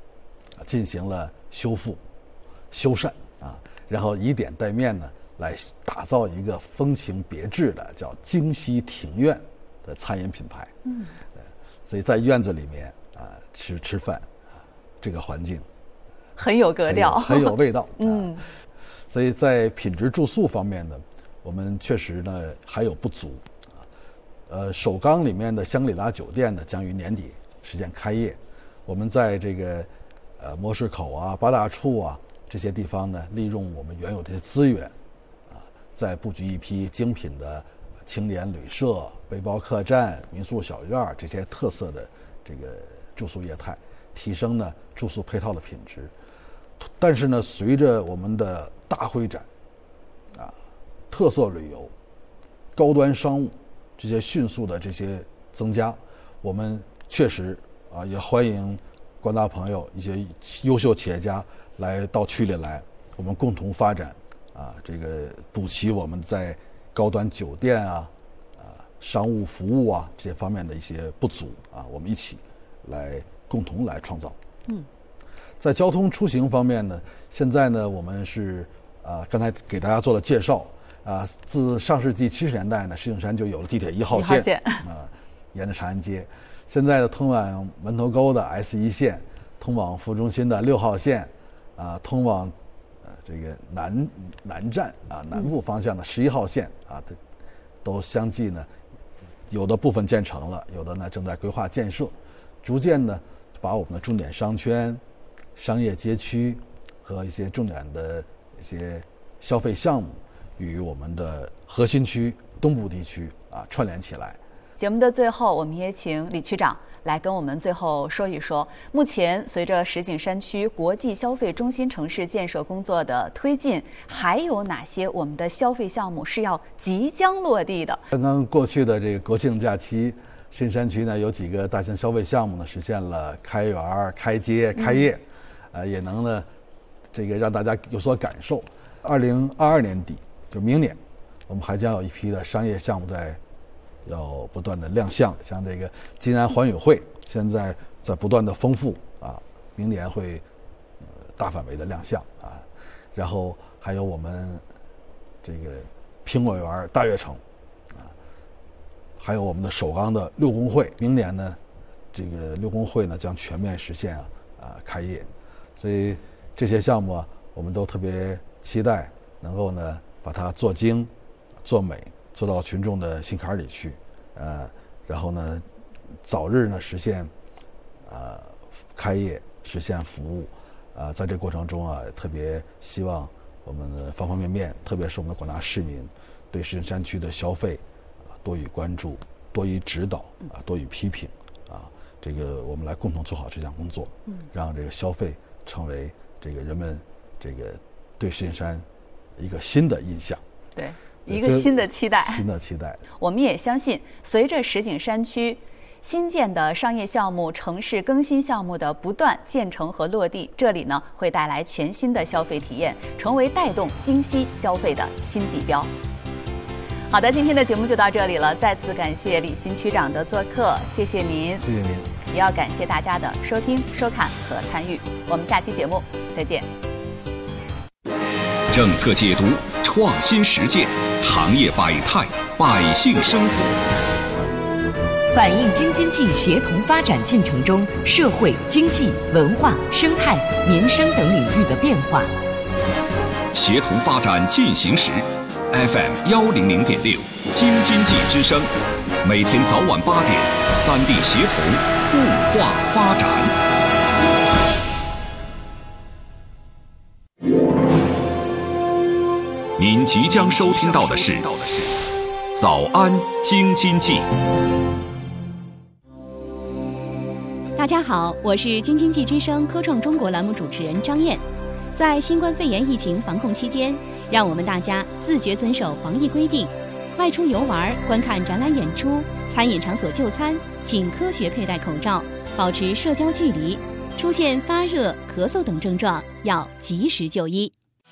Speaker 15: 进行了修复、修缮啊，然后以点带面呢，来打造一个风情别致的叫京西庭院的餐饮品牌。嗯，所以在院子里面啊吃吃饭啊，这个环境
Speaker 3: 很有格调，
Speaker 15: 很有, 很有味道。
Speaker 3: 嗯，
Speaker 15: 所以在品质住宿方面呢，我们确实呢还有不足。呃，首钢里面的香格里拉酒店呢，将于年底实现开业。我们在这个呃模式口啊、八大处啊这些地方呢，利用我们原有的资源，啊，再布局一批精品的青年旅社、背包客栈、民宿小院这些特色的这个住宿业态，提升呢住宿配套的品质。但是呢，随着我们的大会展、啊特色旅游、高端商务这些迅速的这些增加，我们确实啊也欢迎广大朋友一些优秀企业家来到区里来，我们共同发展啊这个补齐我们在高端酒店啊啊商务服务啊这些方面的一些不足啊，我们一起来共同来创造。
Speaker 3: 嗯，
Speaker 15: 在交通出行方面呢，现在呢我们是啊刚才给大家做了介绍。啊，自上世纪七十年代呢，石景山就有了地铁一号线，
Speaker 3: 线
Speaker 15: 啊，沿着长安街。现在的通往门头沟的 S 一线，通往副中心的六号线，啊，通往呃这个南南站啊南部方向的十一号线啊，都相继呢，有的部分建成了，有的呢正在规划建设，逐渐呢把我们的重点商圈、商业街区和一些重点的一些消费项目。与我们的核心区东部地区啊串联起来。
Speaker 3: 节目的最后，我们也请李区长来跟我们最后说一说，目前随着石景山区国际消费中心城市建设工作的推进，还有哪些我们的消费项目是要即将落地的？
Speaker 15: 刚刚过去的这个国庆假期，石景山区呢有几个大型消费项目呢实现了开园、开街、开业，嗯、呃，也能呢这个让大家有所感受。二零二二年底。就明年，我们还将有一批的商业项目在要不断的亮相，像这个金安环宇汇，现在在不断的丰富啊，明年会、呃、大范围的亮相啊。然后还有我们这个苹果园大悦城啊，还有我们的首钢的六公会，明年呢，这个六公会呢将全面实现啊啊开业，所以这些项目啊，我们都特别期待能够呢。把它做精、做美，做到群众的心坎里去，呃，然后呢，早日呢实现，呃，开业，实现服务，啊、呃，在这过程中啊，特别希望我们的方方面面，特别是我们的广大市民，对石景山区的消费啊、呃、多予关注，多予指导啊、呃，多予批评啊，这个我们来共同做好这项工作，嗯，让这个消费成为这个人们这个对石景山。一个新的印象，
Speaker 3: 对，一个新的期待，
Speaker 15: 新的期待。
Speaker 3: 我们也相信，随着石景山区新建的商业项目、城市更新项目的不断建成和落地，这里呢会带来全新的消费体验，成为带动京西消费的新地标。好的，今天的节目就到这里了，再次感谢李新区长的做客，谢谢您，
Speaker 15: 谢谢您，
Speaker 3: 也要感谢大家的收听、收看和参与。我们下期节目再见。
Speaker 1: 政策解读，创新实践，行业百态，百姓生活。
Speaker 12: 反映京津冀协同发展进程中社会、经济、文化、生态、民生等领域的变化。
Speaker 1: 协同发展进行时 ，F M 幺零零点六，京津冀之声，每天早晚八点，三地协同，固化发展。您即将收听到的是《早安京津冀》。
Speaker 16: 大家好，我是京津冀之声科创中国栏目主持人张燕。在新冠肺炎疫情防控期间，让我们大家自觉遵守防疫规定，外出游玩、观看展览演出、餐饮场所就餐，请科学佩戴口罩，保持社交距离。出现发热、咳嗽等症状，要及时就医。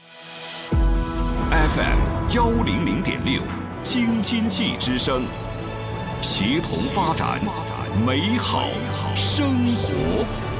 Speaker 1: F M 幺零零点六，京津冀之声，协同发展，美好生活。